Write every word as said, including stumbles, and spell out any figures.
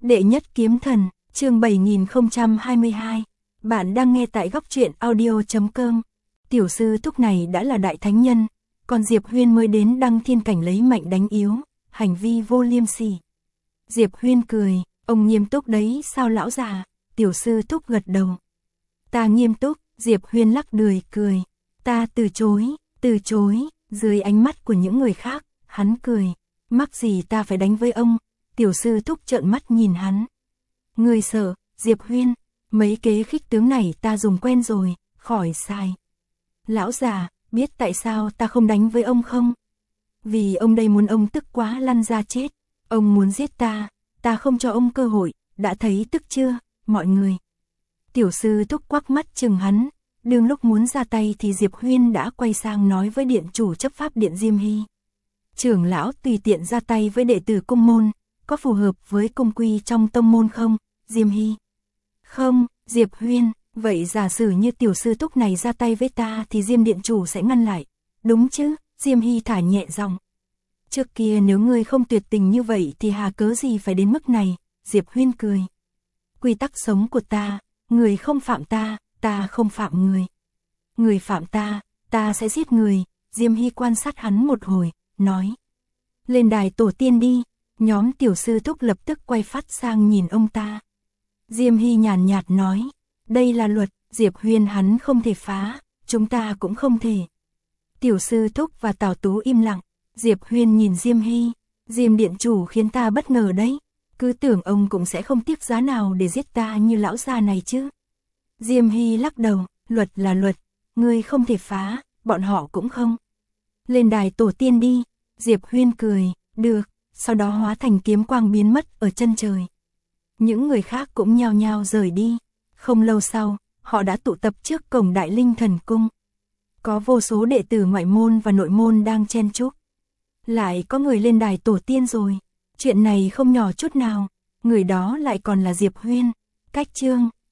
Đệ nhất kiếm thần, chương bảy nghìn không trăm hai mươi hai. Bạn đang nghe tại góc truyện audio chấm com. Tiểu sư thúc này đã là đại thánh nhân, còn Diệp Huyên mới đến đăng thiên cảnh lấy mạnh đánh yếu, hành vi vô liêm sỉ. Diệp Huyên cười, ông nghiêm túc đấy sao lão già? Tiểu sư thúc gật đầu. Ta nghiêm túc, Diệp Huyên lắc đười cười. Ta từ chối, từ chối, dưới ánh mắt của những người khác, hắn cười. Mắc gì ta phải đánh với ông? Tiểu sư thúc trợn mắt nhìn hắn. Người sợ, Diệp Huyên, mấy kế khích tướng này ta dùng quen rồi, khỏi sai. Lão già, biết tại sao ta không đánh với ông không? Vì ông đây muốn ông tức quá lăn ra chết. Ông muốn giết ta, ta không cho ông cơ hội, đã thấy tức chưa, mọi người. Tiểu sư thúc quắc mắt chừng hắn, đương lúc muốn ra tay thì Diệp Huyên đã quay sang nói với điện chủ chấp pháp điện Diêm Hy. Trưởng lão tùy tiện ra tay với đệ tử cung môn, có phù hợp với cung quy trong tông môn không, Diêm Hy? Không, Diệp Huyên, vậy giả sử như tiểu sư thúc này ra tay với ta thì Diêm điện chủ sẽ ngăn lại, đúng chứ? Diêm Hy thả nhẹ giọng. Trước kia nếu ngươi không tuyệt tình như vậy thì hà cớ gì phải đến mức này, Diệp Huyên cười. Quy tắc sống của ta, người không phạm ta, ta không phạm người. Người phạm ta, ta sẽ giết người. Diêm Hy quan sát hắn một hồi, nói. Lên đài tổ tiên đi. Nhóm tiểu sư thúc lập tức quay phát sang nhìn ông ta. Diêm Hy nhàn nhạt nói. Đây là luật, Diệp Huyên hắn không thể phá, chúng ta cũng không thể. Tiểu sư thúc và Tào Tú im lặng. Diệp Huyên nhìn Diêm Hy. Diêm điện chủ khiến ta bất ngờ đấy. Cứ tưởng ông cũng sẽ không tiếc giá nào để giết ta như lão già này chứ. Diêm Hy lắc đầu. Luật là luật, ngươi không thể phá, bọn họ cũng không. Lên đài tổ tiên đi. Diệp Huyên cười. Được. Sau đó hóa thành kiếm quang biến mất ở chân trời. Những người khác cũng nhao nhao rời đi. Không lâu sau, họ đã tụ tập trước cổng Đại Linh Thần Cung. Có vô số đệ tử ngoại môn và nội môn đang chen chúc. Lại có người lên đài tổ tiên rồi. Chuyện này không nhỏ chút nào. Người đó lại còn là Diệp Huyên. Cách chương